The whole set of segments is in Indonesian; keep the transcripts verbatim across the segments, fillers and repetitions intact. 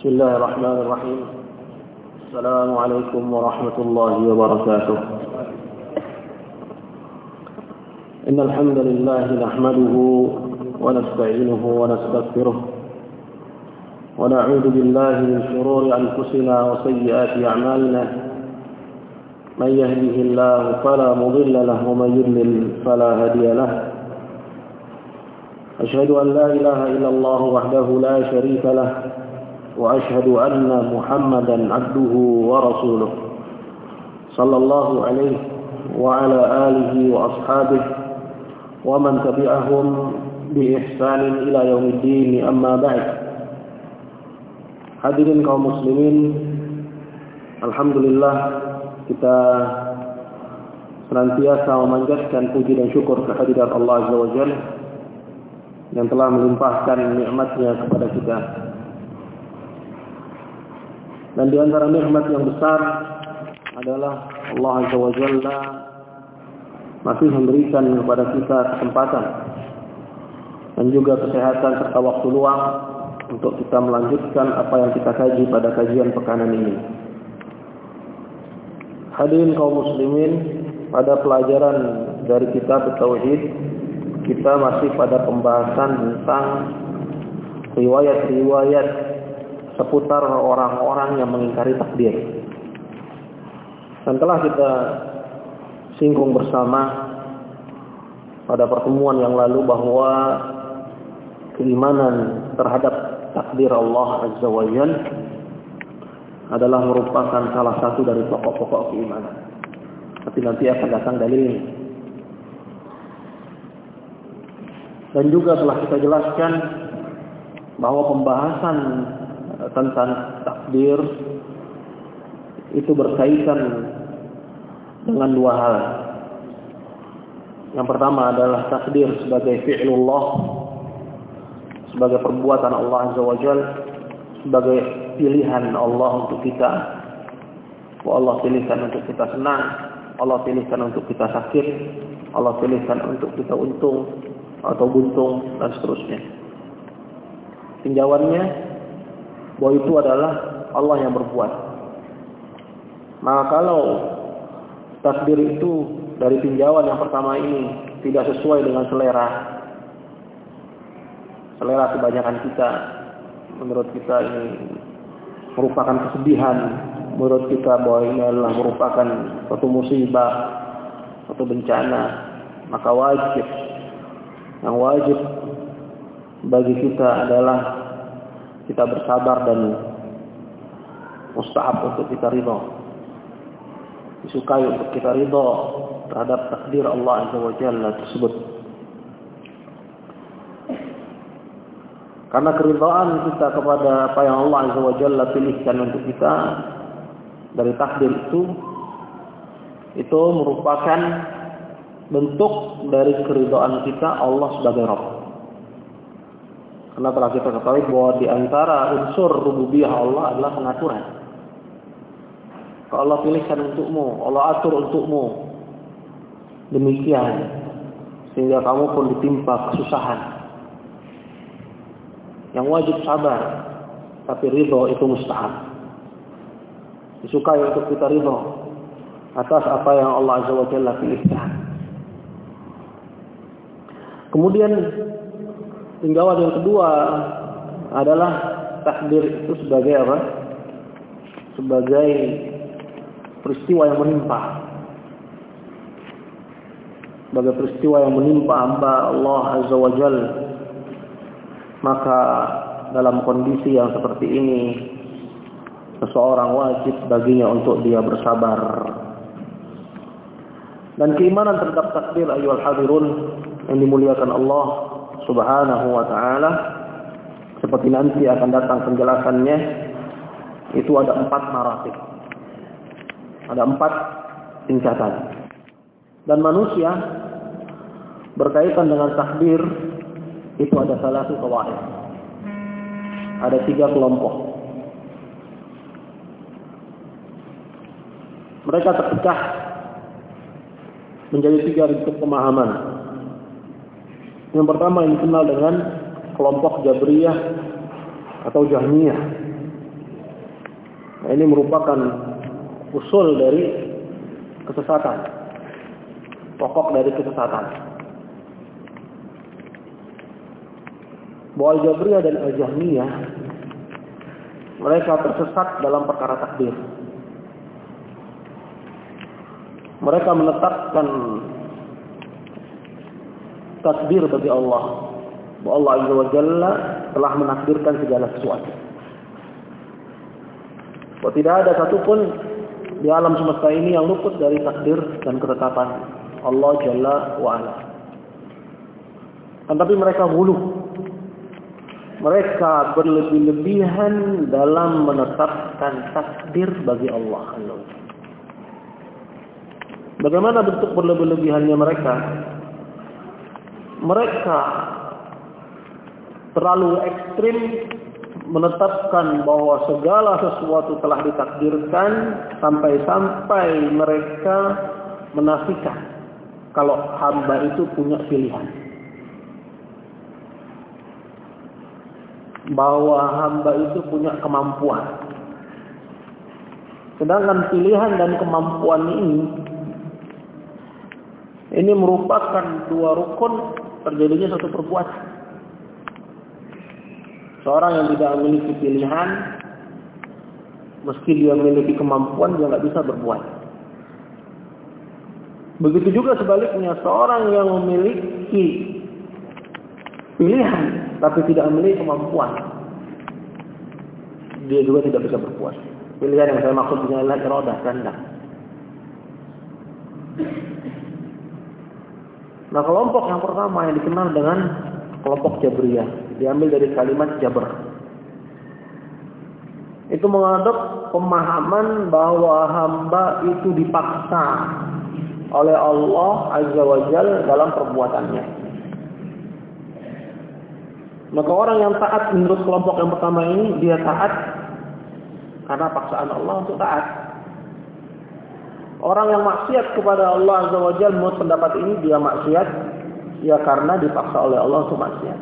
Bismillahirrahmanirrahim. Assalamualaikum warahmatullahi wabarakatuh. Innal hamdalillah nahmaduhu wa nasta'inuhu wa nastaghfiruh wa na'udzu billahi min shururi anfusina wa sayyiati a'malina. Man yahdihillahu fala mudilla lahu wa man yudlil fala hadiya lahu. Asyhadu an la ilaha illallah wahdahu la syarika lahu وأشهد أن محمدا عبده ورسوله صلى الله عليه وعلى آله وأصحابه ومن تبعهم بإحسان إلى يوم الدين أما بعد. Hadirin kaum muslimin, alhamdulillah kita senantiasa memanjatkan puji dan syukur kehadirat Allah Azza wa Jalla yang telah melimpahkan nikmat-Nya kepada kita. Dan di antara nikmat yang besar adalah Allah Azza wa Jalla masih memberikan kepada kita kesempatan dan juga kesehatan serta waktu luang untuk kita melanjutkan apa yang kita kaji pada kajian pekanan ini. Hadirin kaum muslimin, pada pelajaran dari kitab Tauhid kita masih pada pembahasan tentang riwayat-riwayat seputar orang-orang yang mengingkari takdir. Dan telah kita singgung bersama pada pertemuan yang lalu bahwa keimanan terhadap takdir Allah Azza wa Jalla adalah merupakan salah satu dari pokok-pokok keimanan. Tapi nanti akan datang dalilnya. Dan juga telah kita jelaskan bahwa pembahasan tentang takdir itu berkaitan dengan dua hal. Yang pertama adalah takdir sebagai fi'lullah, sebagai perbuatan Allah Azza wa Jalla, sebagai pilihan Allah untuk kita. Allah pilihkan untuk kita senang, Allah pilihkan untuk kita sakit, Allah pilihkan untuk kita untung atau buntung dan seterusnya. Tinjauannya bahwa itu adalah Allah yang berbuat. Maka kalau takdir itu dari tinjauan yang pertama ini tidak sesuai dengan selera selera kebanyakan kita, menurut kita ini merupakan kesedihan, menurut kita bahwa ini adalah merupakan suatu musibah, suatu bencana, maka wajib yang wajib bagi kita adalah kita bersabar dan mustahab untuk kita ridha. Disukai untuk kita ridha terhadap takdir Allah Azza wa Jalla tersebut. Karena keridhaan kita kepada apa yang Allah Azza wa Jalla pilihkan untuk kita dari takdir itu, itu merupakan bentuk dari keridhaan kita Allah sebagai Rabb. Karena telah kita ketahui bahwa di antara unsur rububiyah Allah adalah pengaturan. Kalau Allah pilihkan untukmu, Allah atur untukmu demikian sehingga kamu pun ditimpa kesusahan. Yang wajib sabar, tapi ridho itu mustahab. Disukai untuk kita ridho atas apa yang Allah Azza wa Jalla pilihkan. Kemudian tinjauan yang kedua adalah takdir itu sebagai apa? Sebagai peristiwa yang menimpa. Sebagai peristiwa yang menimpa hamba Allah Azza wa Jalla. Maka dalam kondisi yang seperti ini, seseorang wajib baginya untuk dia bersabar. Dan keimanan terhadap takdir ayyuhal hadirun yang dimuliakan Allah Subhanahu wa ta'ala, seperti nanti akan datang penjelasannya, itu ada empat maratib, ada empat tingkatan. Dan manusia berkaitan dengan takdir itu ada salah satu tawaif, ada tiga kelompok. Mereka terpecah menjadi tiga bentuk pemahaman. Yang pertama yang dikenal dengan kelompok Jabriyah atau Jahmiyah. Nah, ini merupakan usul dari kesesatan, pokok dari kesesatan. Bahwa Al-Jabriyah dan Al-Jahmiyah mereka tersesat dalam perkara takdir. Mereka menetapkan takdir bagi Allah, bahwa Allah Azza wa Jalla telah menakdirkan segala sesuatu. Bahwa tidak ada satupun di alam semesta ini yang luput dari takdir dan ketetapan Allah Jalla wa Ala. Tetapi mereka hulu. Mereka berlebih-lebihan dalam menetapkan takdir bagi Allah. Bagaimana bentuk berlebih-lebihannya mereka? Mereka terlalu ekstrim menetapkan bahwa segala sesuatu telah ditakdirkan, sampai-sampai mereka menafikan kalau hamba itu punya pilihan. Bahwa hamba itu punya kemampuan. Sedangkan pilihan dan kemampuan ini ini merupakan dua rukun terjadinya satu perbuatan. Seorang yang tidak memiliki pilihan, meski dia memiliki kemampuan, dia nggak bisa berbuat. Begitu juga sebaliknya, seorang yang memiliki pilihan tapi tidak memiliki kemampuan, dia juga tidak bisa berbuat. Pilihan yang saya maksud adalah iradah, kehendak. Nah, kelompok yang pertama yang dikenal dengan kelompok Jabriyah diambil dari kalimat Jabr. Itu mengadop pemahaman bahwa hamba itu dipaksa oleh Allah Azza wa Jalla dalam perbuatannya. Maka orang yang taat menurut kelompok yang pertama ini, dia taat karena paksaan Allah untuk taat. Orang yang maksiat kepada Allah Azza wa Jalla menurut pendapat ini, dia maksiat ya karena dipaksa oleh Allah untuk maksiat.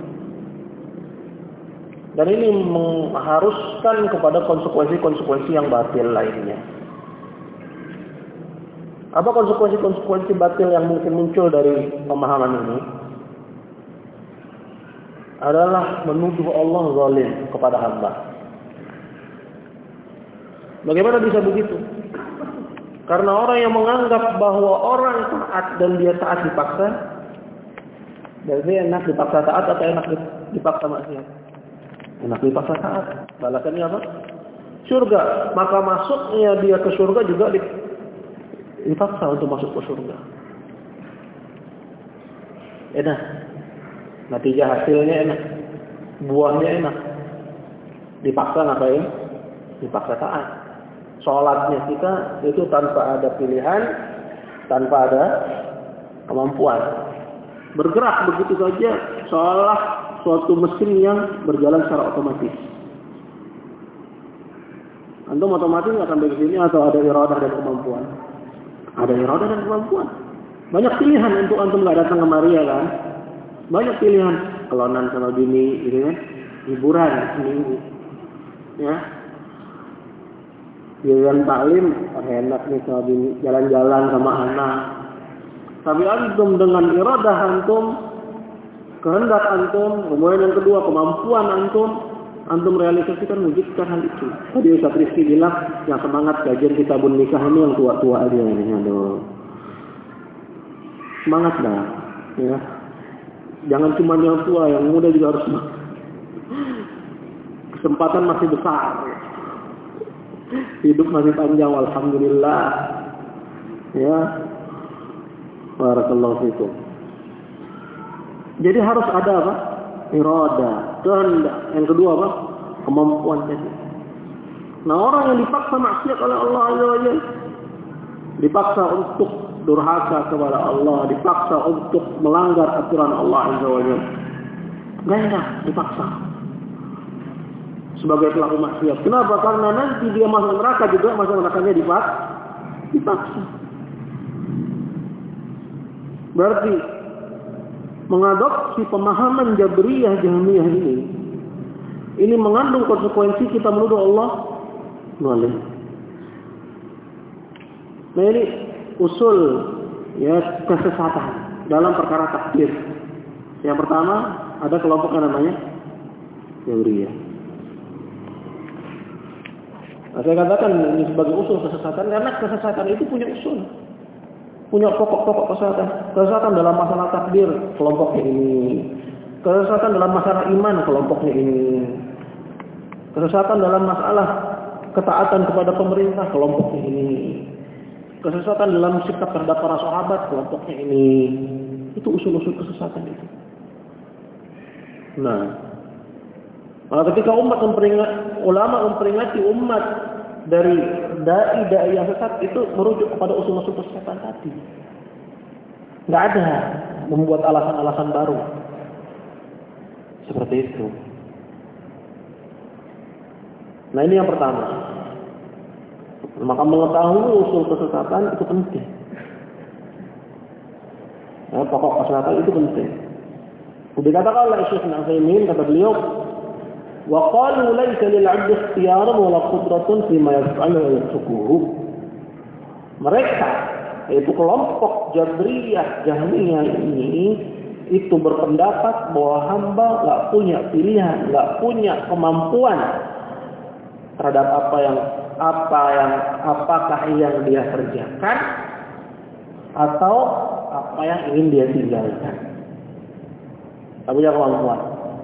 Dan ini mengharuskan kepada konsekuensi-konsekuensi yang batil lainnya. Apa konsekuensi-konsekuensi batil yang mungkin muncul dari pemahaman ini? Adalah menuduh Allah zalim kepada hamba. Bagaimana bisa begitu? Karena orang yang menganggap bahwa orang taat dan dia taat dipaksa, berarti enak dipaksa taat atau enak dipaksa maksiat? Enak dipaksa taat. Balasannya apa? Surga. Maka masuknya dia ke surga juga dipaksa untuk masuk ke surga. Enak. Natijah hasilnya enak. Buahnya enak. Dipaksa ngapain? Dipaksa taat. Sholatnya kita itu tanpa ada pilihan, tanpa ada kemampuan. Bergerak begitu saja, seolah suatu mesin yang berjalan secara otomatis. Antum otomatis akan begini atau ada iradah dan kemampuan? Ada iradah dan kemampuan. Banyak pilihan untuk antum nggak datang kemari ya kan? Banyak pilihan, kelonan sama bini, gitu kan? Hiburan seminggu, ya. Giliran taklim, oh enak nih sama bini, jalan-jalan sama anak. Tapi antum dengan iradah antum, kehendak antum, kemudian yang kedua kemampuan antum, antum realisasikan, wujudkan hal itu. Tadi Ustaz Rizky bilang, yang semangat kajian kitabun nikah ini yang tua-tua aja ini, aduh. Semangat dah, ya. Jangan cuma yang tua, yang muda juga harus semangat. Kesempatan masih besar. Hidup masih panjang, alhamdulillah. Ya. Barakallahu fikum. Jadi harus ada apa? Irada, kehendak. Yang kedua apa? Kemampuan tadi. Nah, orang yang dipaksa maksiat oleh Allah Azza wa Jalla, dipaksa untuk durhaka kepada Allah, dipaksa untuk melanggar aturan Allah Azza wa Jalla. Enggak enak, dipaksa. Sebagai pelaku maksiat. Kenapa? Karena nanti dia masuk neraka juga, masuk nerakanya dipaksa. Dipaksa. Berarti mengadopsi pemahaman Jabriyah Jahmiyah ini, ini mengandung konsekuensi kita menuduh Allah Boleh. Nah ini usul ya kesesatan dalam perkara takdir. Yang pertama ada kelompok yang namanya Jabriyah. Nah, saya katakan ini sebagai usul kesesatan karena kesesatan itu punya usul, punya pokok-pokok kesesatan. Kesesatan dalam masalah takdir kelompoknya ini, kesesatan dalam masalah iman kelompoknya ini, kesesatan dalam masalah ketaatan kepada pemerintah kelompoknya ini, kesesatan dalam sikap terhadap para sahabat kelompoknya ini. Itu usul-usul kesesatan itu. Nah, Nah, ketika umat memperingat, ulama memperingati umat dari dai-dai yang sesat itu merujuk kepada usul-usul kesesatan tadi. Nggak ada membuat alasan-alasan baru seperti itu. Nah ini yang pertama. Maka mengetahui usul kesesatan itu penting. Nah, pokok kesesatan itu penting. Dikatakan oleh Syekh Al-Utsaimin, kata beliau, وقالوا ليس للعبد اختيار ولا قدرة فيما يفعل ويتركه. Mereka, yaitu kelompok Jabriyah Jahmiyah ini, itu berpendapat bahwa hamba nggak punya pilihan, nggak punya kemampuan terhadap apa yang apa yang apakah yang dia kerjakan atau apa yang ingin dia tinggalkan. Tak punya kemampuan.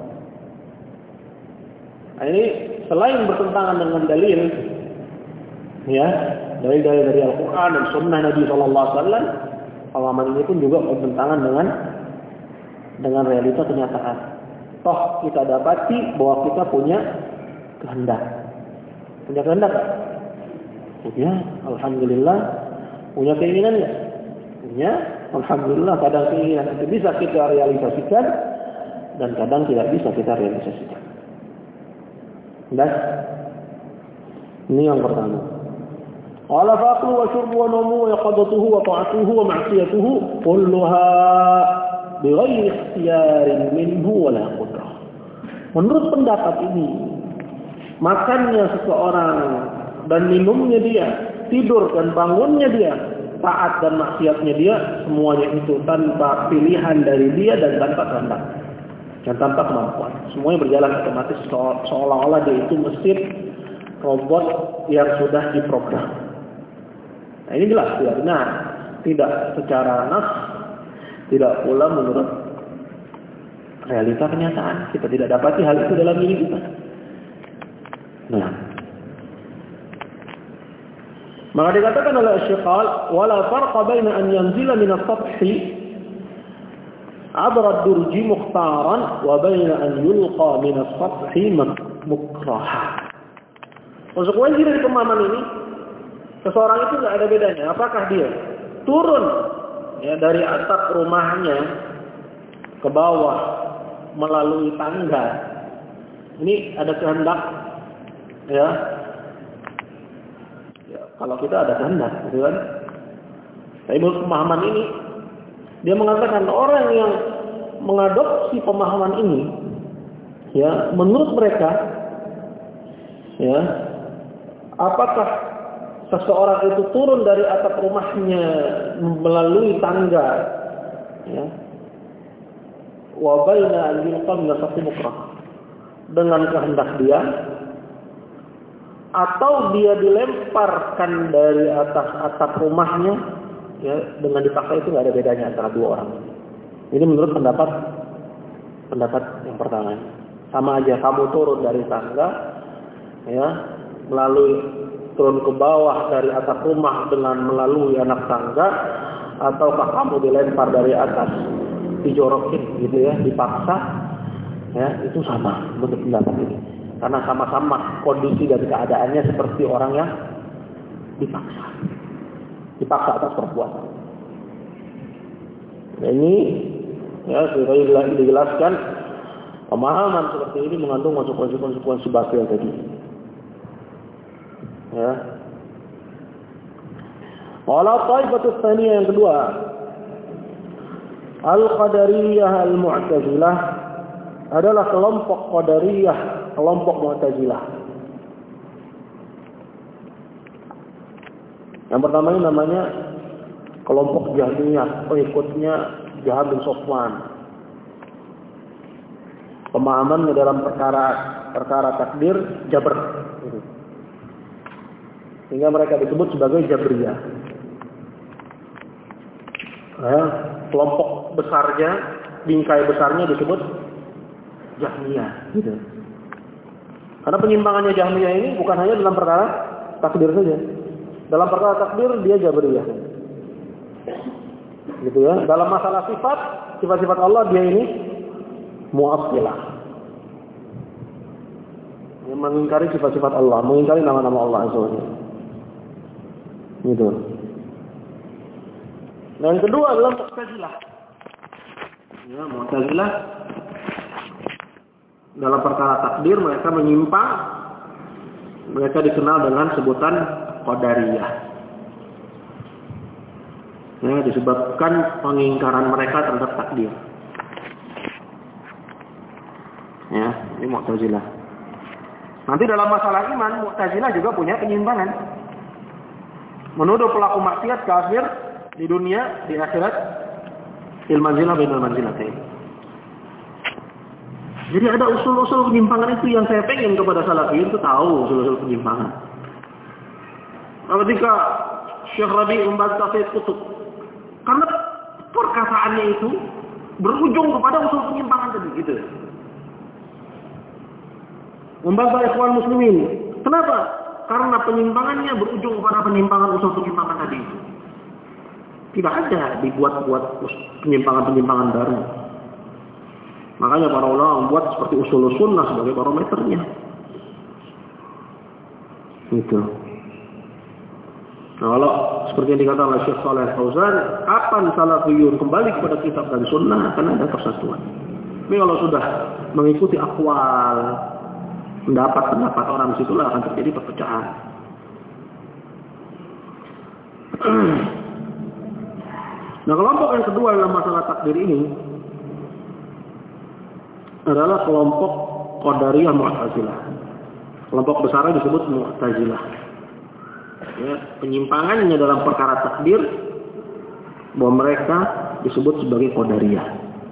Nah, ini selain bertentangan dengan dalil, ya, dalil-dalil dari Al-Quran dan Sunnah Nabi Shallallahu Alaihi Wasallam, pemahaman ini pun juga bertentangan dengan dengan realita kenyataan. Toh kita dapati bahwa kita punya kehendak, punya kehendak, punya, alhamdulillah, punya keinginan nggak? Punya, alhamdulillah. Kadang keinginan itu bisa kita realisasikan dan kadang tidak bisa kita realisasikan. Dan ini yang pertama. Qala faqlu wa syurbu wa nawmu wa yaqadatuhu wa ta'atuhu wa ma'siyatuhu kulluha bighairi ikhtiyarin minhu wa la qudrah. Menurut pendapat ini, makannya seseorang dan minumnya dia, tidur dan bangunnya dia, taat dan maksiatnya dia, semuanya itu tanpa pilihan dari dia dan tanpa kehendak. Dan tanpa kemampuan. Semuanya berjalan otomatis seolah-olah dia itu mesin robot yang sudah diprogram. Nah ini jelas tidak benar. Tidak secara nas, tidak pula menurut realita kenyataan. Kita tidak dapati hal itu dalam diri kita. Nah, maka dikatakan oleh Syekh, wala farqa baina an yanzila min as-sathi abra ad-durji mukhtaran wa baina an yulqa min as-sathi mukraha. Konsekuensi dari pemahaman ini, seseorang itu tidak ada bedanya. Apakah dia turun ya dari atap rumahnya ke bawah melalui tangga, ini ada kehendak, ya. Ya kalau kita ada kehendak, gitu kan? Tapi menurut pemahaman ini, dia mengatakan orang yang mengadopsi pemahaman ini, ya, menurut mereka, ya, apakah seseorang itu turun dari atap rumahnya melalui tangga, ya, wa baina an yulqa min as-sathi mukrah, dengan kehendak dia, atau dia dilemparkan dari atas atap rumahnya, ya, dengan dipaksa, itu nggak ada bedanya antara dua orang. Ini menurut pendapat pendapat yang pertama. Sama aja, kamu turun dari tangga, ya, melalui turun ke bawah dari atap rumah dengan melalui anak tangga, ataukah kamu dilempar dari atas, dijorokin, gitu ya, dipaksa, ya, itu sama menurut pendapat ini. Karena sama-sama kondisi dan keadaannya seperti orang yang dipaksa. Dipaksa atas perbuatan. Nah, ini ya sudah dijelaskan, pemahaman seperti ini mengandung konsekuensi-konsekuensi batil tadi. Ya. Wala taifatus tsaniyah yang kedua, Al-Qadariyah Al-Mu'tazilah adalah kelompok Qadariyah, kelompok Mu'tazilah. Yang pertama ini namanya kelompok Jahmiyah, pengikutnya Jahm bin Safwan. Pemahamannya dalam perkara perkara takdir Jabr. Sehingga mereka disebut sebagai Jabriyah. Nah, kelompok besarnya, bingkai besarnya disebut Jahmiyah. Gitu. Karena penyimpangannya Jahmiyah ini bukan hanya dalam perkara takdir saja. Dalam perkara takdir dia Jabriyah. Gitu ya. Dalam masalah sifat, sifat-sifat Allah dia ini Mu'attilah. Yang mengingkari sifat-sifat Allah, mengingkari nama-nama Allah Azza wa Jalla. Gitu. Nah, yang kedua adalah Mu'tazilah. Ya, Mu'tazilah dalam perkara takdir mereka menyimpang. Mereka dikenal dengan sebutan Qadariyah. Ya, disebabkan pengingkaran mereka terhadap takdir. Ya, ini Mu'tazilah. Nanti dalam masalah iman, Mu'tazilah juga punya penyimpangan. Menuduh pelaku maksiat kafir di dunia, di akhirat, fil manzilah bainal manzilatain. Jadi ada usul-usul penyimpangan itu yang saya pengen kepada salafiyin itu tahu usul-usul penyimpangan. Ketika Syekh Rabi membantah Sayyid Qutb, karena perkataannya itu berujung kepada usul penyimpangan tadi, gitu. Membantah ikhwan muslimin. Kenapa? Karena penyimpangannya berujung kepada penyimpangan usul penyimpangan tadi. Tidak ada dibuat-buat penyimpangan-penyimpangan baru. Makanya para ulama membuat seperti usul sunnah sebagai barometernya. Itu. Nah, kalau seperti yang dikatakan oleh Syekh Shalih Fauzan, kapan salafiyun kembali kepada kitab dan sunnah akan ada persatuan. Tapi kalau sudah mengikuti akwal, pendapat-pendapat orang di situlah akan terjadi perpecahan. Nah, kelompok yang kedua dalam masalah takdir ini adalah kelompok Qadariyah Mu'tazilah. Kelompok besarnya disebut Mu'tazilah. Ya, penyimpangannya dalam perkara takdir bahwa mereka disebut sebagai Qadariyah.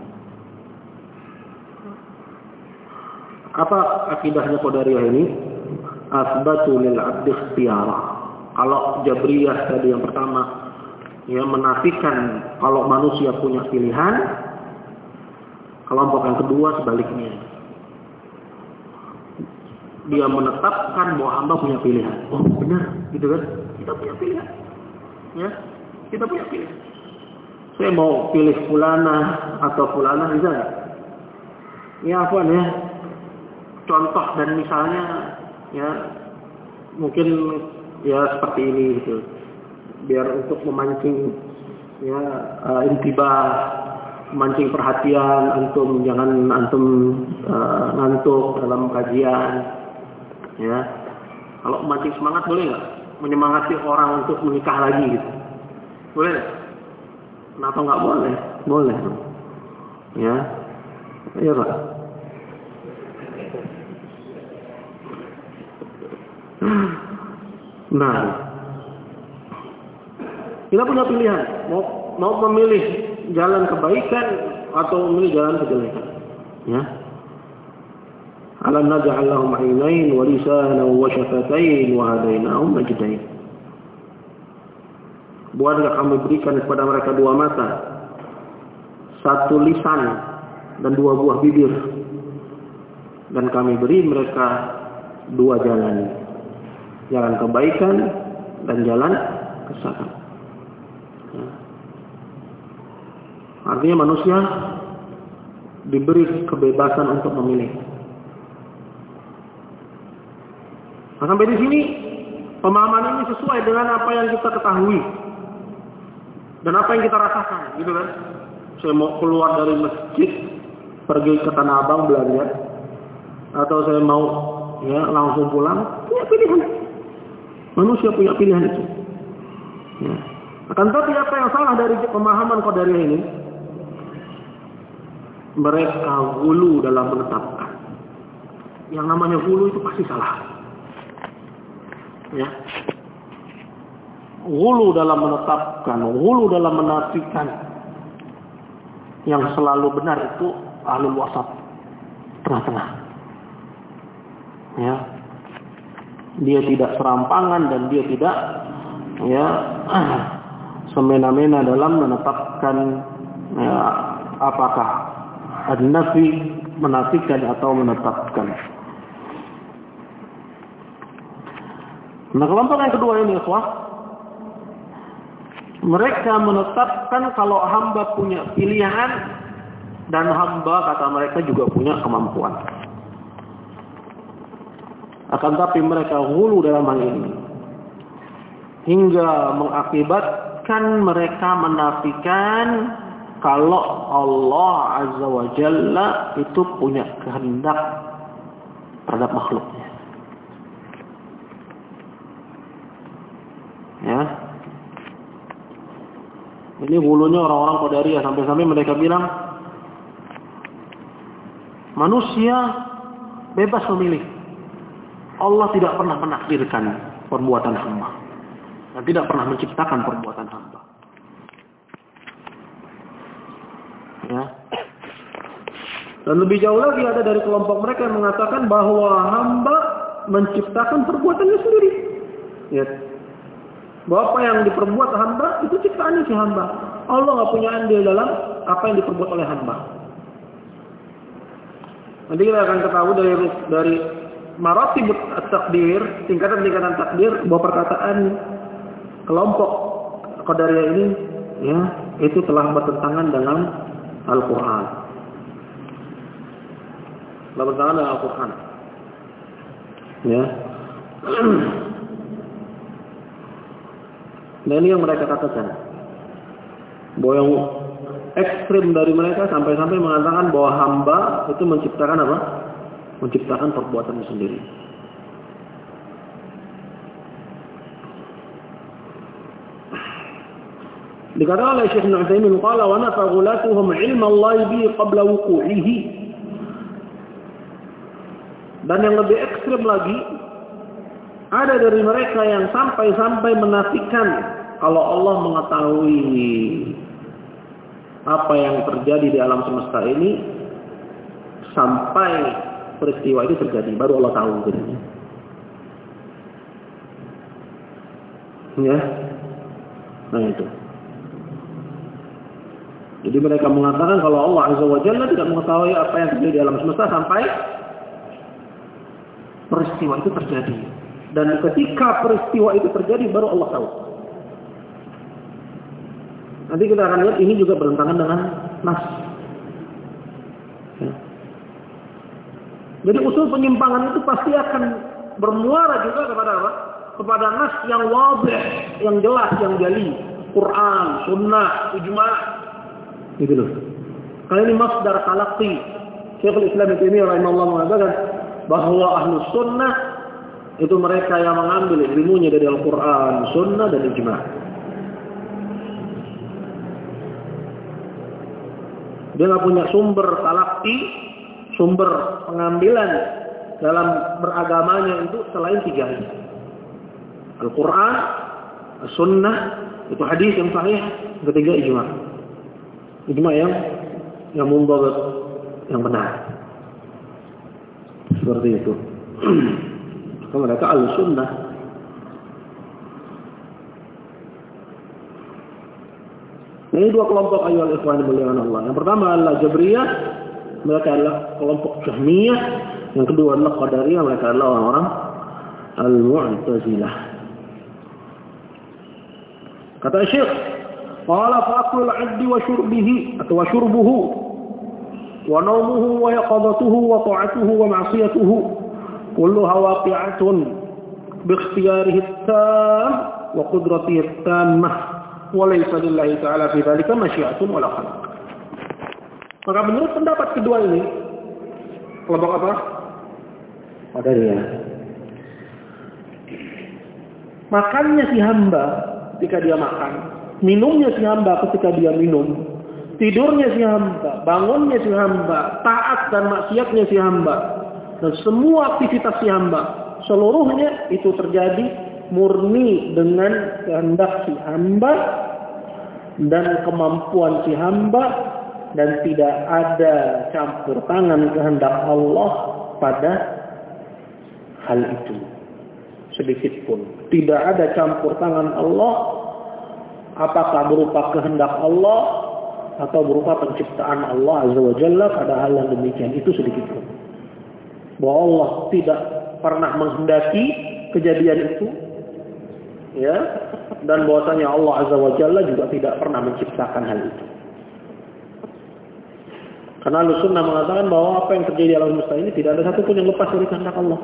Apa akidahnya Qadariyah ini? Asbatu lil 'abdi ikhtiyara. Kalau Jabriyah tadi yang pertama, ya, menafikan kalau manusia punya pilihan. Kelompok yang kedua sebaliknya, dia menetapkan bahwa hamba punya pilihan. Oh benar, gitu kan? Kita punya pilihan, ya, kita punya pilihan. Saya mau pilih fulana atau fulana, bisa nggak? Ya apa ya? Contoh dan misalnya, ya, mungkin ya seperti ini gitu. Biar untuk memancing, ya, uh, intibah, memancing perhatian antum, jangan antum uh, ngantuk dalam kajian, ya. Kalau memancing semangat boleh nggak? Menyemangati orang untuk menikah lagi gitu, boleh? Kenapa nggak boleh? Boleh, ya, iya Pak. Nah, kita punya pilihan, mau mau memilih jalan kebaikan atau memilih jalan kejelekan. Ya. Alam naj'al lahum 'ainain wa lisanan wa syafatain wa hadainahum najdain. Bukankah kami berikan kepada mereka dua mata, satu lisan dan dua buah bibir, dan kami beri mereka dua jalan, jalan kebaikan dan jalan kesesatan. Ya. Artinya manusia diberi kebebasan untuk memilih. Nah, sampai di sini pemahaman ini sesuai dengan apa yang kita ketahui dan apa yang kita rasakan, gitu kan? Saya mau keluar dari masjid, pergi ke Tanah Abang belanja, atau saya mau, ya, langsung pulang, punya pilihan. Manusia punya pilihan itu. Ya. Akan tetapi apa yang salah dari pemahaman Qadariyah ini? Mereka gulu dalam menetapkan. Yang namanya gulu itu pasti salah. Ya. ghulu dalam menetapkan, ghulu dalam menafikan. Yang selalu benar itu ahlul wasat, tengah-tengah. Ya. Dia tidak serampangan dan dia tidak ya semena-mena dalam menetapkan ya, apakah an-nafi, menafikan atau menetapkan. Nah, kelompok yang kedua ini, ikhwah, mereka menetapkan kalau hamba punya pilihan dan hamba, kata mereka, juga punya kemampuan. Akan tapi mereka ghulu dalam hal ini hingga mengakibatkan mereka menafikan kalau Allah Azza wa Jalla itu punya kehendak terhadap makhluknya. Ya. Ini hulunya orang-orang Qadariyah, sampai-sampai mereka bilang manusia bebas memilih. Allah tidak pernah menakdirkan perbuatan hamba dan tidak pernah menciptakan perbuatan hamba. Ya. Dan lebih jauh lagi ada dari kelompok mereka yang mengatakan bahwa hamba menciptakan perbuatannya sendiri. Ya. Bahwa apa yang diperbuat hamba itu ciptaannya si hamba. Allah nggak punya andil dalam apa yang diperbuat oleh hamba. Nanti kita akan ketahui dari dari maratib at-takdir, tingkatan-tingkatan takdir, bahwa perkataan kelompok Qadariyah ini ya itu telah bertentangan dengan Al-Quran. Telah bertentangan dengan Al-Quran. Ya. Nah, ini yang mereka katakan. Bahwa yang ekstrim dari mereka sampai-sampai mengatakan bahwa hamba itu menciptakan apa? Menciptakan perbuatannya sendiri. Dikatakan oleh Syekh Ibnu Utsaimin, qala wa nafa ghulatuhum ilma Allah bi qabla wuqu'ihi. Dan yang lebih ekstrim lagi, ada dari mereka yang sampai-sampai menafikan kalau Allah mengetahui apa yang terjadi di alam semesta ini sampai peristiwa itu terjadi, baru Allah tahu jadinya. Ya. Nah itu. Jadi mereka mengatakan kalau Allah Azza wa Jalla tidak mengetahui apa yang terjadi di alam semesta sampai peristiwa itu terjadi. Dan ketika peristiwa itu terjadi baru Allah tahu. Nanti kita akan lihat ini juga bertentangan dengan nas. Ya. Jadi usul penyimpangan itu pasti akan bermuara juga kepada apa? Kepada nas yang wadih, yang jelas, yang jali. Quran, sunnah, ijma'. Gitu loh. Kali ini masdar talaqi. Syekhul Islam Ibnu Taimiyah rahimahullah mengatakan bahwa ahlus sunnah itu mereka yang mengambil ilmunya dari Al-Quran, sunnah, dan ijma'. Dia nggak punya sumber talaqi, sumber pengambilan dalam beragamanya itu selain tiga ini. Al-Quran, Sunnah, itu hadis yang sahih, ketiga ijma'. Ijma' yang yang mundhabit, yang benar. Seperti itu. Mereka al-sunnah. Ini dua kelompok ayyuhal ikhwan dimuliakan Allah. Yang pertama adalah Jabriyah, mereka adalah kelompok Jahmiyah. Yang kedua adalah Qadariyah, mereka adalah orang-orang Al-Mu'tazilah. Kata Syekh, qala fa'aklul 'abdi wa syurbihi atau wa syurbuhu wa nawmuhu wa yaqadatuhu wa ta'atuhu wa ma'siyatuhu kulluha waqi'atun bi ikhtiyarihi at-tam wa qudratihi at-tammah wa laysa lillahi ta'ala fi dzalika masyiatun wala khalq. Maka menurut pendapat kedua ini, kelompok apa? Qadariyah. Makannya si hamba ketika dia makan, minumnya si hamba ketika dia minum, tidurnya si hamba, bangunnya si hamba, taat dan maksiatnya si hamba, dan semua aktivitas si hamba, seluruhnya itu terjadi murni dengan kehendak si hamba dan kemampuan si hamba, dan tidak ada campur tangan kehendak Allah pada hal itu sedikit pun. Tidak ada campur tangan Allah, apakah berupa kehendak Allah atau berupa penciptaan Allah Azza wa Jalla pada hal yang demikian itu sedikit pun. Bahwa Allah tidak pernah menghendaki kejadian itu, ya, dan bahwasanya Allah Azza wa Jalla juga tidak pernah menciptakan hal itu. Karena Ahlussunnah mengatakan bahwa apa yang terjadi di alam semesta ini tidak ada satupun yang lepas dari kehendak Allah.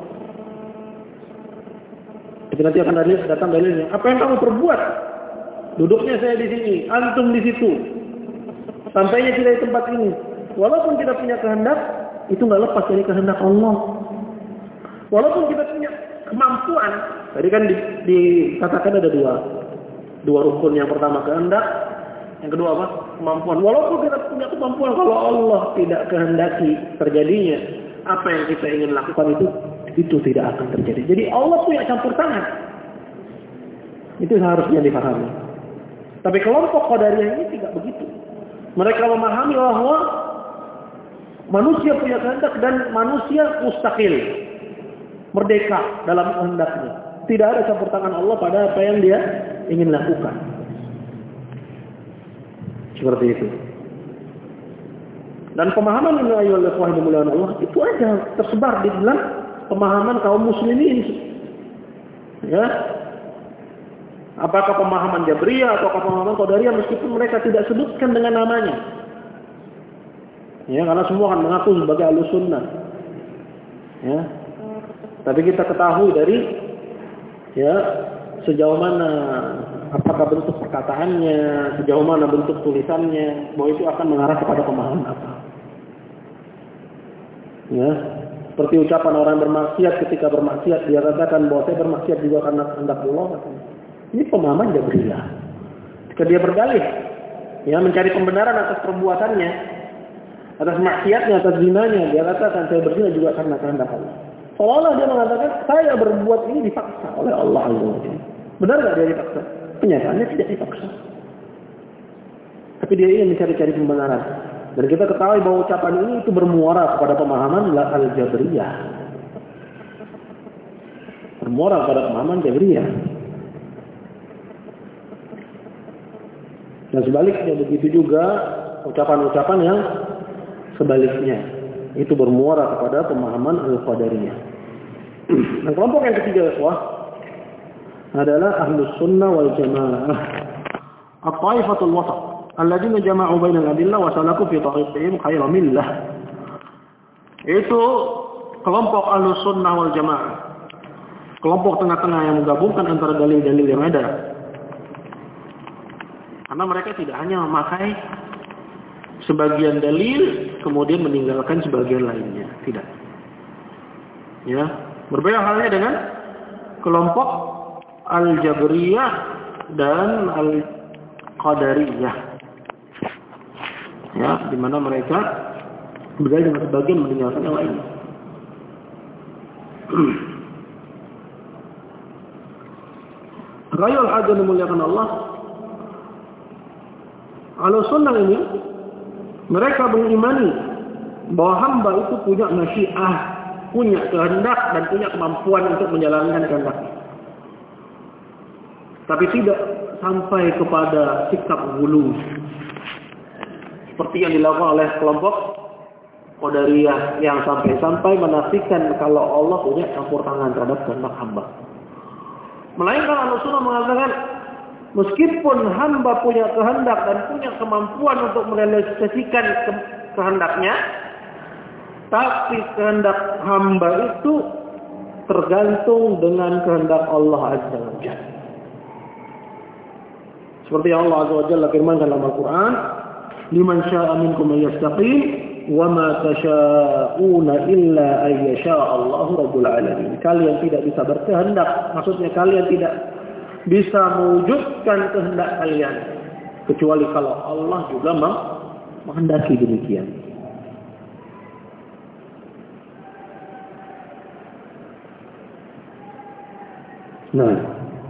Jadi nanti akan datang dalilnya. Apa yang kamu perbuat? Duduknya saya di sini, antum di situ. Sampainya kita di tempat ini. Walaupun kita punya kehendak, itu nggak lepas dari kehendak Allah. Walaupun kita punya kemampuan, tadi kan di, dikatakan ada dua, dua rukun. Yang pertama kehendak, yang kedua apa? Kemampuan. Walaupun kita punya kemampuan, kalau Allah tidak kehendaki terjadinya apa yang kita ingin lakukan itu, itu tidak akan terjadi. Jadi Allah punya campur tangan. Itu harusnya dipahami. Tapi kelompok Qadariyah ini tidak begitu. Mereka memahami bahwa manusia punya kehendak dan manusia mustaqil, merdeka dalam kehendaknya. Tidak ada campur tangan Allah pada apa yang dia ingin lakukan. Seperti itu. Dan pemahaman ini ayyuhal ikhwah dimuliakan Allah itu ada tersebar di dalam pemahaman kaum muslimin. Ya. Apakah pemahaman Jabriyah atau pemahaman Qadariyah, meskipun mereka tidak sebutkan dengan namanya. Ya, karena semua akan mengaku sebagai Ahlussunnah. Ya. Tapi kita ketahui dari ya sejauh mana, apakah bentuk perkataannya, sejauh mana bentuk tulisannya, bahwa itu akan mengarah kepada pemahaman apa. Ya, seperti ucapan orang bermaksiat ketika bermaksiat, dia katakan bahwa saya bermaksiat juga karena kehendak Allah. Ini pemahaman Jabriyah. Ketika dia berdalih, ya mencari pembenaran atas perbuatannya, atas maksiatnya, atas zinanya, dia katakan saya berzina juga karena kehendak Allah. Seolah-olah dia mengatakan saya berbuat ini dipaksa oleh Allah Azza wa Jalla. Benar nggak dia dipaksa? Kenyataannya tidak dipaksa. Tapi dia ingin mencari-cari pembenaran. Dan kita ketahui bahwa ucapan ini itu bermuara kepada pemahaman al-Jabriyah. Bermuara kepada pemahaman Jabriyah. Dan sebaliknya begitu juga ucapan-ucapan yang sebaliknya. Itu bermuara kepada pemahaman Al-Qadariyah. Dan kelompok yang ketiga ikhwah adalah Ahlus Sunnah wal Jamaah. At-Taifatul Wasat, alladzina jama'u bainal adillah wa salaku fi tariqihim khairal millah. Itu kelompok Ahlus Sunnah wal Jamaah. Kelompok tengah-tengah yang menggabungkan antara dalil-dalil yang ada. Karena mereka tidak hanya memakai sebagian dalil kemudian meninggalkan sebagian lainnya, tidak. Ya, berbeda halnya dengan kelompok Al-Jabriyah dan Al-Qadariyah. Ya, di mana mereka berbeda dengan sebagian meninggalkan yang lainnya. Rayul adhan memuliakan Allah. Ahlussunnah ini mereka mengimani bahwa hamba itu punya masyiah, punya kehendak dan punya kemampuan untuk menjalankan kehendaknya. Tapi tidak sampai kepada sikap ghulu. Seperti yang dilakukan oleh kelompok Qadariyah yang sampai-sampai menafikan kalau Allah punya campur tangan terhadap kehendak hamba. Melainkan Ahlussunnah mengatakan meskipun hamba punya kehendak dan punya kemampuan untuk merealisasikan ke kehendaknya, tapi kehendak hamba itu tergantung dengan kehendak Allah Azza wa Jalla. Seperti yang Allah Azza wa Jalla firmankan dalam Al-Quran, "Liman syaa'a minkum an yastaqim, wa ma tasyaa'una illa an yasha'a Allahu rabbul alamin." Kalian tidak bisa berkehendak, maksudnya kalian tidak bisa mewujudkan kehendak kalian kecuali kalau Allah juga menghendaki demikian. Nah,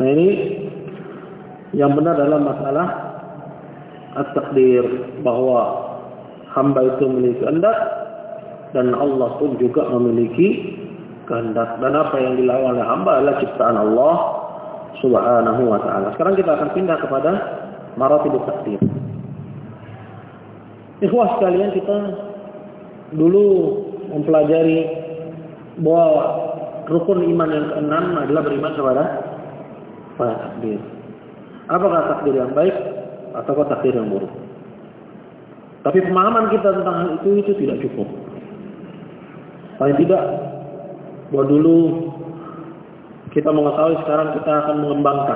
Nah ini yang benar dalam masalah at-takdir, bahwa hamba itu memiliki kehendak dan Allah pun juga memiliki kehendak, dan apa yang dilakukan oleh hamba adalah ciptaan Allah Subhanahu wa taala. Sekarang kita akan pindah kepada maratibut takdir. Ikhwah sekalian, kita dulu mempelajari bahwa rukun iman yang keenam adalah beriman kepada pada takdir. Apakah takdir yang baik atau takdir yang buruk? Tapi pemahaman kita tentang hal itu itu tidak cukup. Paling tidak, bahwa dulu kita mengetahui, sekarang kita akan mengembangkan.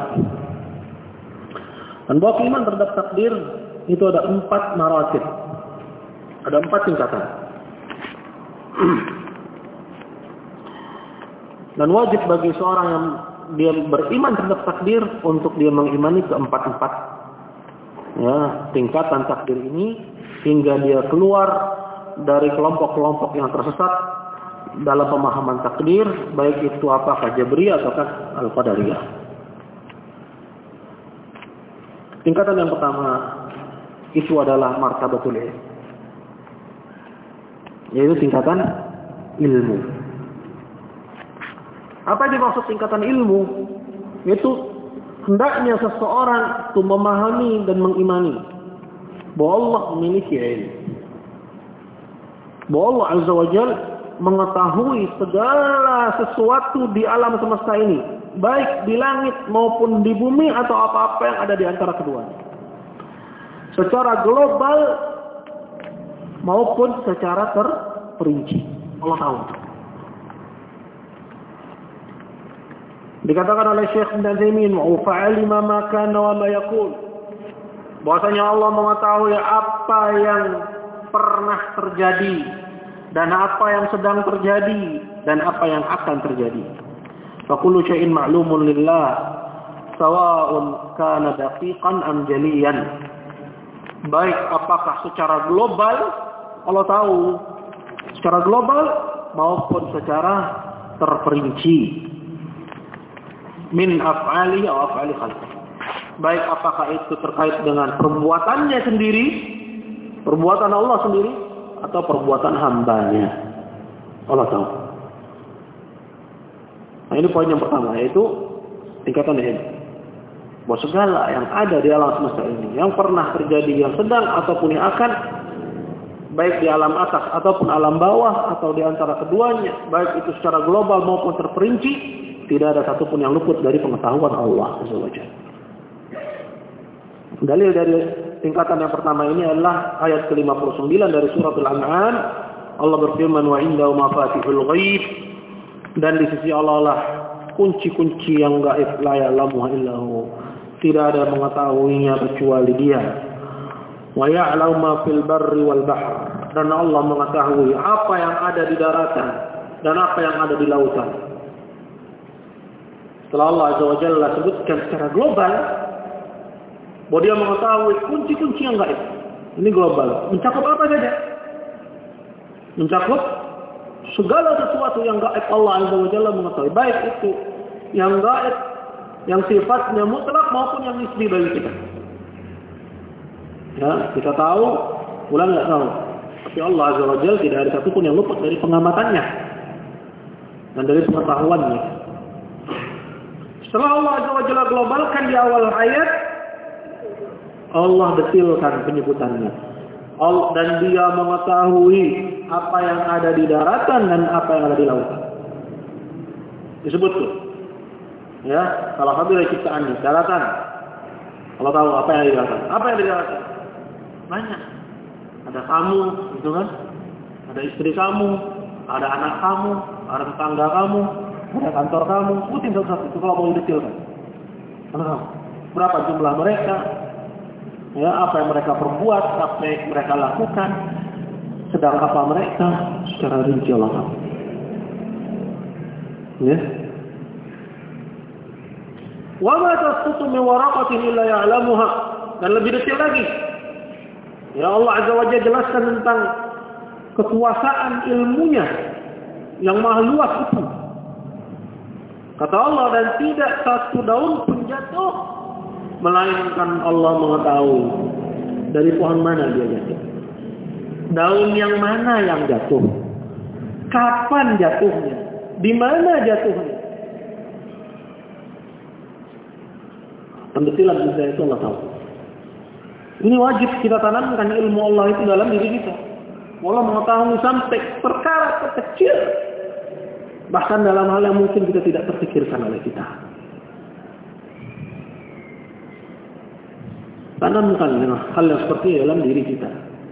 Dan bahwa iman terhadap takdir itu ada empat maratib, ada empat tingkatan. Dan wajib bagi seorang yang dia beriman terhadap takdir untuk dia mengimani keempat-empat ya, tingkatan takdir ini, hingga dia keluar dari kelompok-kelompok yang tersesat dalam pemahaman takdir, baik itu apakah Jabriyah ataukah Al-Qadariyah. Tingkatan yang pertama itu adalah martabatul ilm, yaitu tingkatan ilmu. Apa yang dimaksud tingkatan ilmu? Yaitu hendaknya seseorang itu memahami dan mengimani bahwa Allah memiliki ilmu, bahwa Allah Azza wa Jalla mengetahui segala sesuatu di alam semesta ini, baik di langit maupun di bumi atau apa-apa yang ada di antara keduanya, secara global maupun secara terperinci. Allah tahu. Dikatakan oleh Syekh Ibnu Utsaimin, "Wa fa'alima ma kana wa ma yaqul." Bahwasanya Allah mengetahui apa yang pernah terjadi dan apa yang sedang terjadi dan apa yang akan terjadi. Fa kullu syai'in ma'lumun lillah sawa'un kana daqiqan am jaliyan. Baik apakah secara global Allah tahu, secara global maupun secara terperinci. Min af'ali atau af'ali khalqih. Baik apakah itu terkait dengan perbuatannya sendiri, perbuatan Allah sendiri, atau perbuatan hambanya. Allah tahu. Nah ini poin yang pertama, yaitu tingkatan ilmu. Bahwa segala yang ada di alam semesta ini, yang pernah terjadi, yang sedang ataupun yang akan, baik di alam atas ataupun alam bawah atau di antara keduanya, baik itu secara global maupun terperinci, tidak ada satupun yang luput dari pengetahuan Allah Azza wa Jalla. Dalil dari tingkatan yang pertama ini adalah ayat ke lima puluh sembilan dari surat Al-An'am. Allah berfirman, "Wa indahu mafatihul ghaib." Dan di sisi Allah lah kunci-kunci yang gaib, la ya'lamuha illa hu. Tidak ada mengetahuinya kecuali Dia. Wa ya'lamu ma fil barri wal bahr. Dan Allah mengetahui apa yang ada di daratan dan apa yang ada di lautan. Setelah Allah Azza wa Jalla sebutkan secara global bahwa Dia mengetahui kunci-kunci yang gaib. Ini global. Mencakup apa saja? Mencakup segala sesuatu yang gaib Allah Azza wa Jalla mengetahui. Baik itu yang gaib, yang sifatnya mutlak maupun yang nisbi bagi kita. Ya, kita tahu, bulan nggak tahu. Tapi Allah Azza wa Jalla tidak ada satupun yang luput dari pengamatannya dan dari pengetahuannya. Setelah Allah Azza wa Jalla globalkan di awal ayat, Allah detilkan penyebutannya. Dan Dia mengetahui apa yang ada di daratan dan apa yang ada di lautan. Disebut tuh. Ya, salah satu dari ciptaannya, daratan. Allah tahu apa yang ada di daratan. Apa yang ada di daratan? Banyak. Ada kamu, gitu kan? Ada istri kamu, ada anak kamu, ada tetangga kamu, ada kantor kamu. Sebutin satu-satu itu kalau mau detailkan. Berapa jumlah mereka? Ya, apa yang mereka perbuat, apa yang mereka lakukan, sedang apa mereka, secara rinci Allah tahu. Ya. Wa ma tasqutu min waraqatin illa ya'lamuha. Dan lebih detail lagi. Ya, Allah Azza wa Jalla jelaskan tentang kekuasaan ilmunya yang maha luas itu. Kata Allah, dan tidak satu daun pun jatuh, melainkan Allah mengetahui dari pohon mana dia jatuh, daun yang mana yang jatuh, kapan jatuhnya, di mana jatuhnya. Pendetilan bisa itu Allah tahu. Ini wajib kita tanamkan ilmu Allah itu dalam diri kita. Allah mengetahui sampai perkara kecil, bahkan dalam hal yang mungkin kita tidak terpikirkan oleh kita. Tanamkan hal yang seperti dalam diri kita.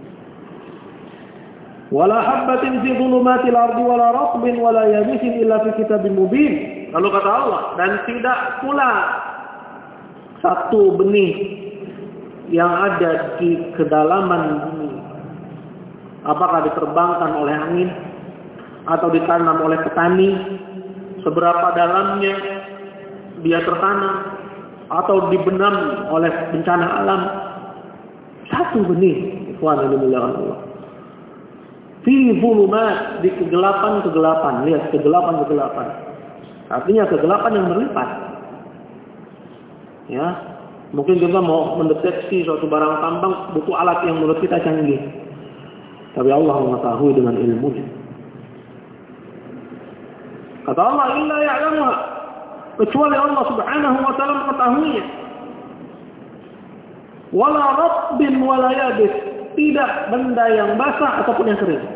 Wala habbatin fi dhulumatil ardi wala ratbin wala yabisin illa fi kitabim mubin. Lalu kata Allah, dan tidak pula satu benih yang ada di kedalaman bumi, apakah diterbangkan oleh angin atau ditanam oleh petani, seberapa dalamnya dia tertanam atau dibenam oleh bencana alam, satu benih, ikhwan yang dimuliakan Allah, fi dhulumat, di kegelapan-kegelapan. Lihat, kegelapan-kegelapan, artinya kegelapan yang berlipat. Ya, mungkin kita mau mendeteksi suatu barang tambang butuh alat yang menurut kita canggih, tapi Allah mengetahui dengan ilmunya. Kata Allah, illa ya'lamuha, kecuali Allah Subhanahu wa ta'ala mengetahuinya. Wala ratbin wala yabis, tidak benda yang basah ataupun yang kering.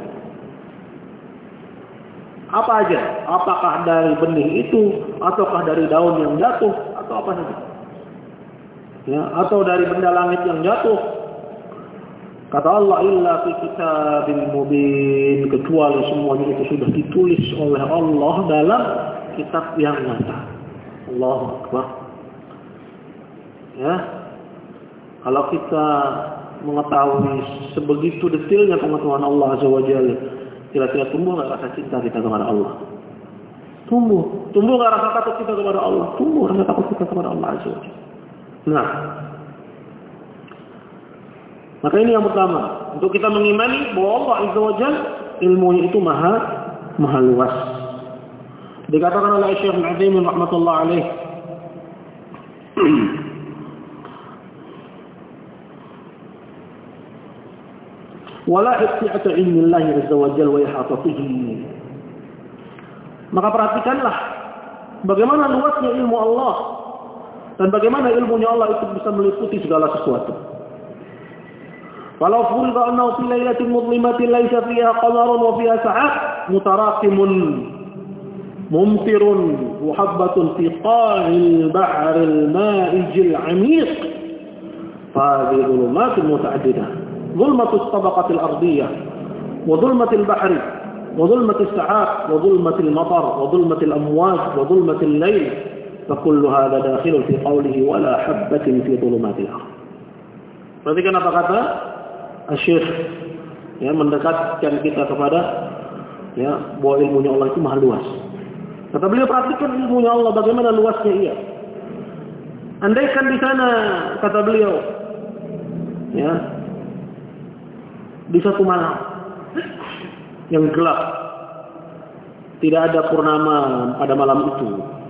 Apa aja? Apakah dari benih itu, ataukah dari daun yang jatuh, atau apa saja? Ya, atau dari benda langit yang jatuh. Kata Allah, illa fi kitabim mubin, kecuali semuanya itu sudah ditulis oleh Allah dalam kitab yang nyata. Allahu Akbar. Ya, kalau kita mengetahui sebegitu detailnya pengetahuan Allah Azza wa Jalla, kira-kira tumbuh nggak rasa cinta kita kepada Allah? Tumbuh. Tumbuh nggak rasa takut kita kepada Allah? Tumbuh rasa takut kita kepada Allah Azza wa Jalla. Nah, maka ini yang pertama, untuk kita mengimani bahwa Allah Azza wa Jalla ilmunya itu maha maha luas. Dikatakan oleh Syekh Al-Utsaimin rahmatullah alaih, wala ihti'ata ilmi Allah Azza wa Jalla wa ihatatihi. Maka perhatikanlah bagaimana luasnya ilmu Allah dan bagaimana ilmunya Allah itu bisa meliputi segala sesuatu. Walau furida annahu fi lailatin mudlimatin laisa fiha qamarun wa fiha sahab mutaraqimun mumtirun wa habbatun fi qa'il bahril ma'ijil 'amiq. Fa hadhihi dhulumatun muta'addidah. Dhulmatus tabaqatil ardiyyah wa dhulmatil bahri wa dhulmatis sahab wa dhulmatil matar wa dhulmatil amwaj wa dhulmatil lail. فَكُلُّ هَذَا دَاخِلٌ فِي قَوْلِهِ وَلَا حَبَّةٍ فِي ظُلُمَاتِ الْأَرْضِ. Perhatikan apa kata Syekh, ya, mendekatkan kita kepada, ya, bahwa ilmunya Allah itu maha luas. Kata beliau, perhatikan ilmunya Allah bagaimana luasnya ia. Andaikan di sana, kata beliau, ya, di satu malam yang gelap, tidak ada purnama pada malam itu,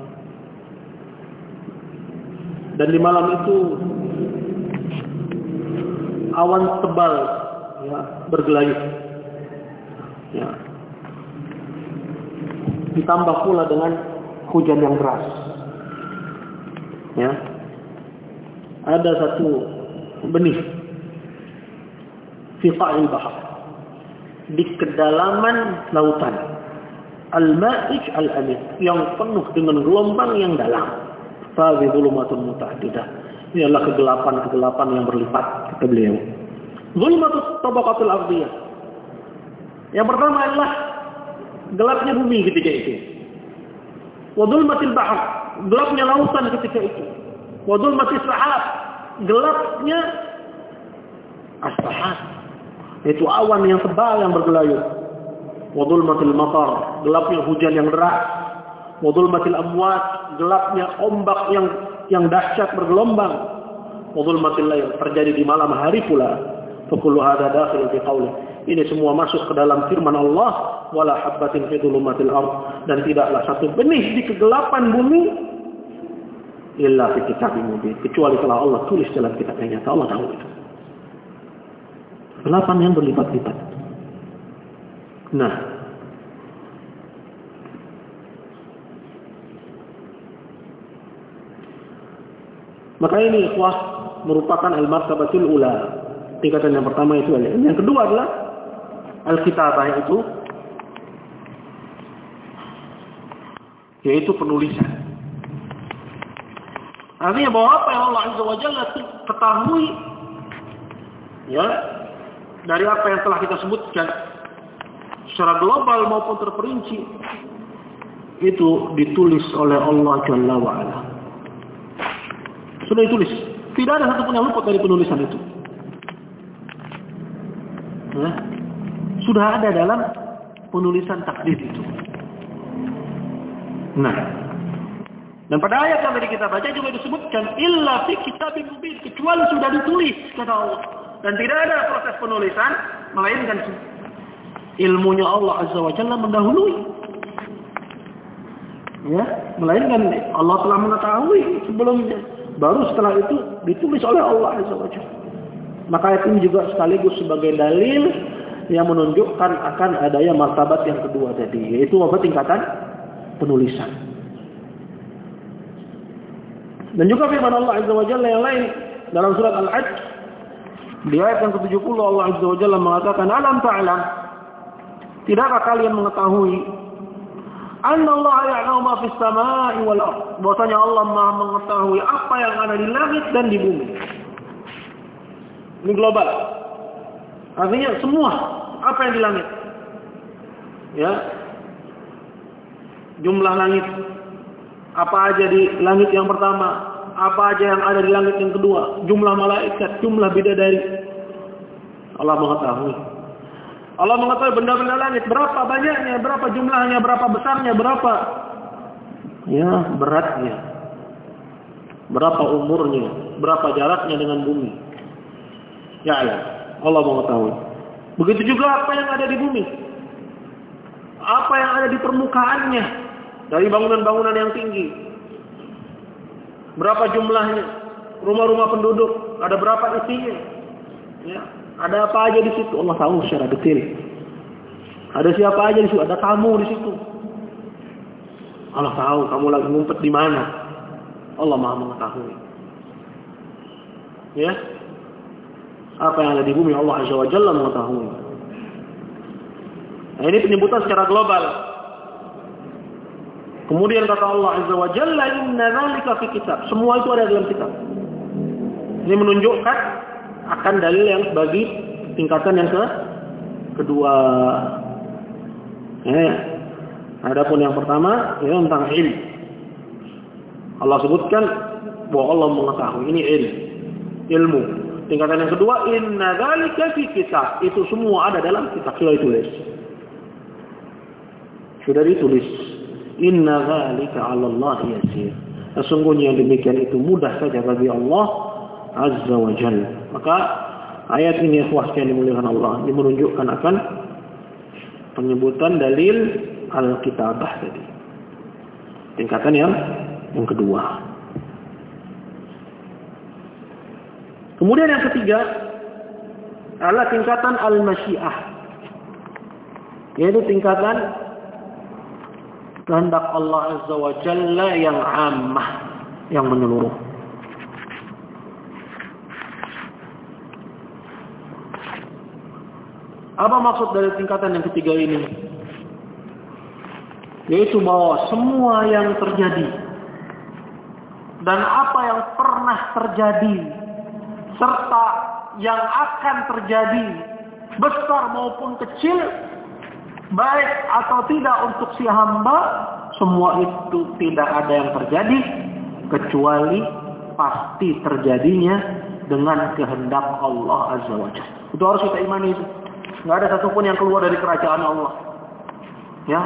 dan di malam itu awan tebal, ya, bergelayut, ya, ditambah pula dengan hujan yang deras, ya, ada satu benih fi qa'il bahr, di kedalaman lautan, al-ma'ij al-amiq, yang penuh dengan gelombang yang dalam. Fadhi dhulumatun muta'addidah. Ini adalah kegelapan-kegelapan yang berlipat, kata beliau. Dhulumatut tabaqatil ardiyah. Yang pertama adalah gelapnya bumi ketika itu. Wa dhulmatil bahr, gelapnya lautan ketika itu. Wa dhulmatis sahab, gelapnya as-sahab, itu awan yang tebal yang bergelayut. Wa dhulmatil matar, gelapnya hujan yang deras. Wa dhulmatil amwat, gelapnya ombak yang yang dahsyat bergelombang. Wa dhulmatil lail, terjadi di malam hari pula. Fa kullu hadza dakhil fi qawli. Ini semua masuk ke dalam firman Allah, wala habbatin fi dhulumatil ard, dan tidaklah satu benih di kegelapan bumi illa fi kitabim mubin, kecuali telah Allah tulis dalam kitab yang nyata. Allah tahu itu. Delapan yang berlipat-lipat. Nah, maka ini ikhwah merupakan al-martabatul ula. Tingkatan yang pertama itu al-ilm. Yang kedua adalah al-kitabah, itu yaitu penulisan. Artinya bahwa apa yang Allah Azza wa Jalla ketahui, ya, dari apa yang telah kita sebutkan secara global maupun terperinci, itu ditulis oleh Allah Jalla wa Ala. Sudah ditulis. Tidak ada satupun yang luput dari penulisan itu. Ya. Sudah ada dalam penulisan takdir itu. Nah, dan pada ayat yang tadi kita baca juga disebutkan illa fi kitabim mubin, kecuali sudah ditulis, kata Allah. Dan tidak ada proses penulisan melainkan ilmunya Allah Azza wa Jalla mendahului. Ya, melainkan Allah telah mengetahui sebelumnya. Baru setelah itu ditulis oleh Allah Azza wa Jalla. Maka ayat ini juga sekaligus sebagai dalil yang menunjukkan akan adanya martabat yang kedua tadi, yaitu apa, tingkatan penulisan. Dan juga firman Allah Azza wa Jalla yang lain dalam surat Al-Hajj di ayat yang ketujuh puluh, Allah Azza wa Jalla mengatakan, alam ta'lam, tidakkah kalian mengetahui annallaha ya'lamu ma fis samaa'i wal ardh, bahwasanya Allah Maha mengetahui apa yang ada di langit dan di bumi. Ini global. Artinya semua apa yang di langit. Ya. Jumlah langit. Apa aja di langit yang pertama, apa aja yang ada di langit yang kedua, jumlah malaikat, jumlah bidadari. Allah mengetahui. Allah mengetahui benda-benda langit, berapa banyaknya, berapa jumlahnya, berapa besarnya, berapa ya beratnya, berapa umurnya, berapa jaraknya dengan bumi. Ya Allah, Allah mengetahui. Begitu juga apa yang ada di bumi, apa yang ada di permukaannya, dari bangunan-bangunan yang tinggi, berapa jumlahnya, rumah-rumah penduduk, ada berapa isinya, ya. Ada apa aja di situ, Allah tahu secara detail. Ada siapa aja di situ, ada kamu di situ. Allah tahu kamu lagi ngumpet di mana. Allah Maha mengetahui. Ya. Apa yang ada di bumi Allah Azza wa Jalla mengetahui. Nah, ini penyebutan secara global. Kemudian kata Allah Azza wa Jalla, inna dzalika fi kitab. Semua itu ada dalam kitab. Ini menunjukkan akan dalil yang bagi tingkatan yang ke kedua. Eh, adapun yang pertama ini tentang ilmu. Allah sebutkan bahwa Allah mengetahui, ini ilmu. Ilmu. Tingkatan yang kedua, inna dzalika fi kitab. Itu semua ada dalam kitab, sudah ditulis. Sudah ditulis. Inna dzalika 'ala Allah yasir. Sesungguhnya yang demikian itu mudah saja bagi Allah Azza wa Jalla. Maka ayat ini ikhwah yang dimuliakan Allah, ini menunjukkan akan penyebutan dalil al-kitabah tadi. Tingkatan yang yang kedua. Kemudian yang ketiga adalah tingkatan al-masyiah, yaitu tingkatan kehendak Allah Azza wa Jalla yang ammah, yang menyeluruh. Apa maksud dari tingkatan yang ketiga ini? Yaitu bahwa semua yang terjadi dan apa yang pernah terjadi serta yang akan terjadi, besar maupun kecil, baik atau tidak untuk si hamba, semua itu tidak ada yang terjadi kecuali pasti terjadinya dengan kehendak Allah Azza wa Jalla. Itu harus kita imani itu. Nggak ada satupun yang keluar dari kerajaan Allah. Ya.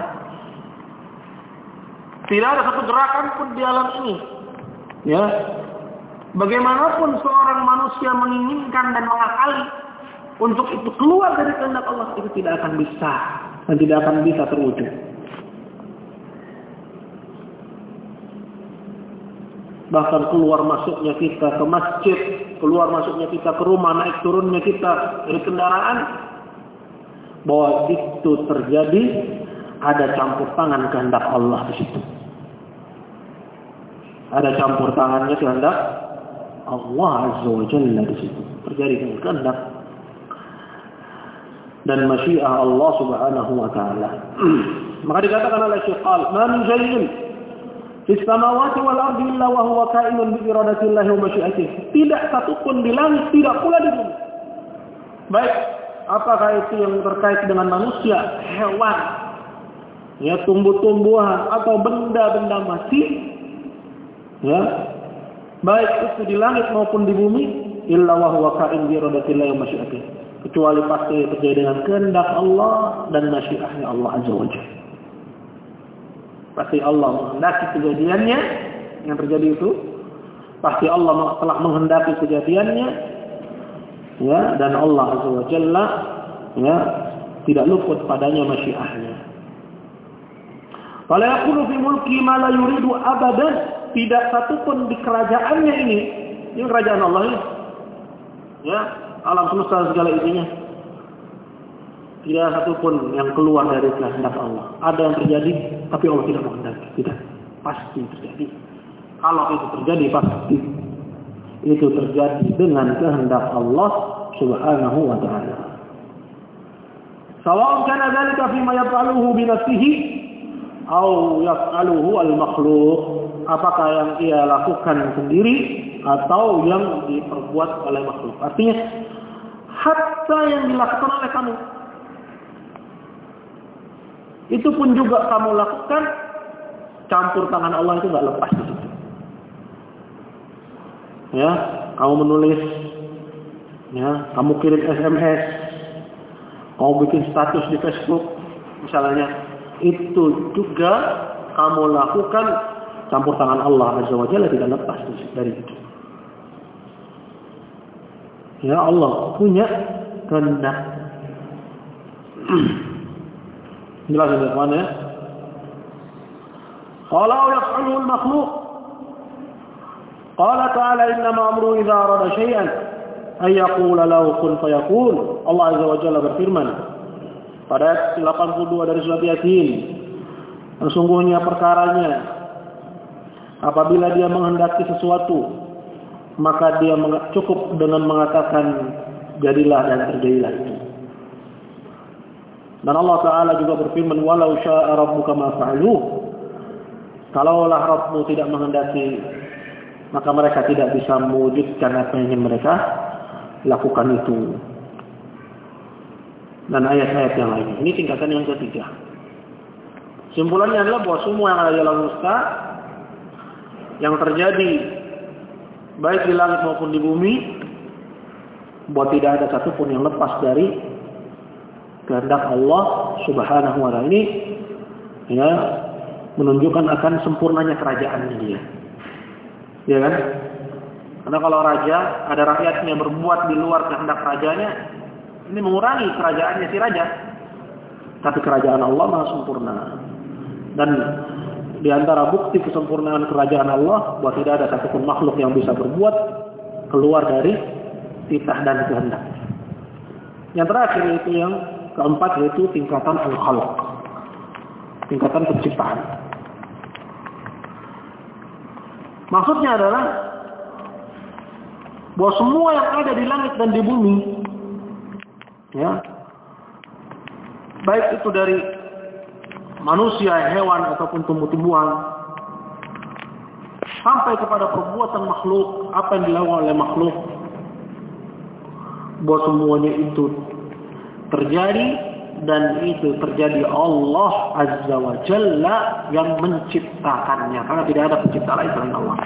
Tidak ada satu gerakan pun di alam ini. Ya. Bagaimanapun seorang manusia menginginkan dan mengakali untuk itu keluar dari kehendak Allah, itu tidak akan bisa dan tidak akan bisa terwujud. bahkan keluar masuknya kita ke masjid, keluar masuknya kita ke rumah, naik turunnya kita dari kendaraan, bahwa itu terjadi ada campur tangan kehendak Allah di situ. Ada campur tangannya kehendak Allah Azza wa Jalla di situ. Terjadi dengan kehendak dan masyiah Allah Subhanahu wa taala. Maka dikatakan oleh Syekh Al, "Ma min shay'in fis samawati wal ardi illa wa huwa ka'inun bi iradatillahi wa masyiatihi." Tidak satu pun di langit, tidak pula di bumi. Baik, apakah itu yang terkait dengan manusia, hewan, ya, tumbuh-tumbuhan atau benda-benda mati, ya, baik itu di langit maupun di bumi, illa wa huwa ka'in bi iradatillahi wa masyiatihi, kecuali pasti terjadi dengan kehendak Allah dan masyiahnya Allah Azza wa Jalla. Pasti Allah menghendaki kejadiannya yang terjadi itu, pasti Allah telah menghendaki kejadiannya, ya, dan Allah Azza wa Jalla, ya, tidak luput padanya masyiahnya. Fala yaqulu fi mulki ma la yuridu abadan. Tidak satu pun di kerajaannya ini, ini kerajaan Allah ini, ya, alam semesta segala isinya, tidak satu pun yang keluar dari kehendak Allah. Ada yang terjadi, tapi Allah tidak menghendaki. Tidak, pasti terjadi. Kalau itu terjadi, pasti itu terjadi dengan kehendak Allah Subhanahu wa taala. Sawa'un kana dzalika fima yaf'aluhu bi nafsihi aw yaf'aluhu al-makhluq. Apakah yang ia lakukan sendiri atau yang diperbuat oleh makhluk. Artinya hatta yang dilakukan oleh kamu, itu pun juga kamu lakukan, campur tangan Allah itu nggak lepas di situ. Ya, kamu menulis, ya, kamu kirim S M S, kamu bikin status di Facebook, misalnya, itu juga kamu lakukan. Campur tangan Allah Azza wa Jalla tidak lepas dari itu. Ya, Allah punya kehendak. Jelas ya, teman ya. Qala yaf'alu al-makhluq. Qala ta'ala innama amru idza arada syai'an ay yaqula lahu kun fayakun. Allah Azza wa Jalla berfirman pada ayat delapan puluh dua dari surat Yasin, sesungguhnya perkaranya apabila dia menghendaki sesuatu, maka dia cukup dengan mengatakan jadilah dan terjadilah itu. Dan Allah Ta'ala juga berfirman, walau sya'a rabbuka ma fa'aluh. Kalaulah Rabbmu tidak menghendaki, maka mereka tidak bisa mewujudkan apa yang ingin mereka lakukan itu. Dan ayat-ayat yang lain. Ini tingkatan yang ketiga. Simpulannya adalah bahwa semua yang ada di alam semesta yang terjadi baik di langit maupun di bumi, bahwa tidak ada satupun yang lepas dari kehendak Allah Subhanahu wa taala. Ini, ya, menunjukkan akan sempurnanya kerajaannya dia. Ya kan? Karena kalau raja, ada rakyatnya berbuat di luar kehendak rajanya, ini mengurangi kerajaannya si raja. Tapi kerajaan Allah maha sempurna. Dan di antara bukti kesempurnaan kerajaan Allah, bahwa tidak ada satupun makhluk yang bisa berbuat keluar dari titah dan kehendak. Yang terakhir itu yang keempat, yaitu tingkatan al-khalq, tingkatan penciptaan. Maksudnya adalah bahwa semua yang ada di langit dan di bumi, ya, baik itu dari manusia, hewan ataupun tumbuh-tumbuhan, sampai kepada perbuatan makhluk, apa yang dilakukan oleh makhluk, bahwa semuanya itu terjadi, dan itu terjadi Allah Azza wa Jalla yang menciptakannya. Karena tidak ada pencipta lain selain Allah.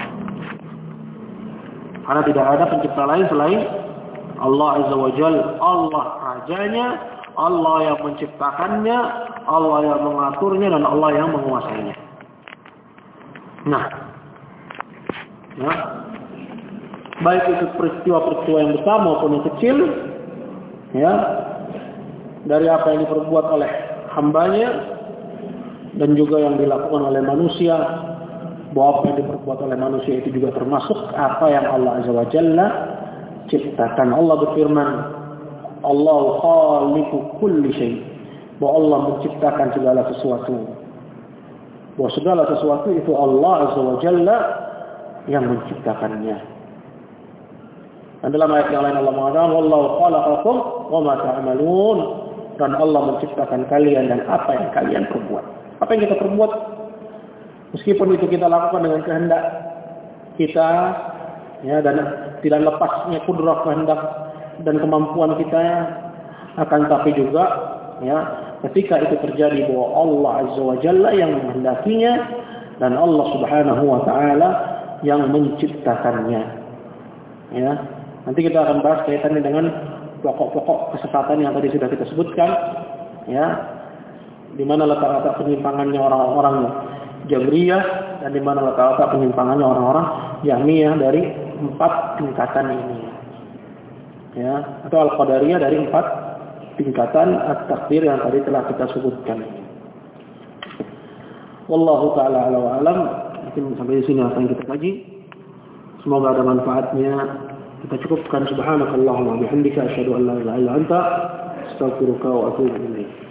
Karena tidak ada pencipta lain selain Allah Azza wa Jalla. Allah rajanya, Allah yang menciptakannya, Allah yang mengaturnya, dan Allah yang menguasainya. Nah, ya, baik itu peristiwa-peristiwa yang besar maupun yang kecil, ya, dari apa yang diperbuat oleh hambanya dan juga yang dilakukan oleh manusia, bahwa apa yang diperbuat oleh manusia itu juga termasuk apa yang Allah Azza wa Jalla ciptakan. Allah berfirman, Allah khaliqu kulli syai', bahwa Allah menciptakan segala sesuatu. Bahwa segala sesuatu itu Allah Azza wa Jalla yang menciptakannya. Dan dalam ayat yang lain Allah mengatakan, wallahu khalaqakum wa ma ta'malun, dan Allah menciptakan kalian dan apa yang kalian perbuat. Apa yang kita perbuat, meskipun itu kita lakukan dengan kehendak kita, ya, dan tidak lepasnya kudrah kehendak dan kemampuan kita, akan tapi juga, ya, ketika itu terjadi bahwa Allah Azza wa Jalla yang menghendakinya dan Allah Subhanahu wa taala yang menciptakannya. Ya, nanti kita akan bahas kaitannya dengan pokok-pokok kesesatan yang tadi sudah kita sebutkan, ya, di mana letak-letak penyimpangannya orang-orang Jabriyah dan di mana letak-letak penyimpangannya orang-orang Jahmiyah dari empat tingkatan ini, ya, atau Al-Qadariyah dari empat tingkatan at-takdir yang tadi telah kita sebutkan. Wallahu taala a'lam wa alam. Mungkin sampai di sini apa yang kita kaji. Semoga ada manfaatnya. Kita cukupkan. Subhanakallahumma bihamdika asyhadu an la ilaha illa anta astaghfiruka wa atubu ilaik.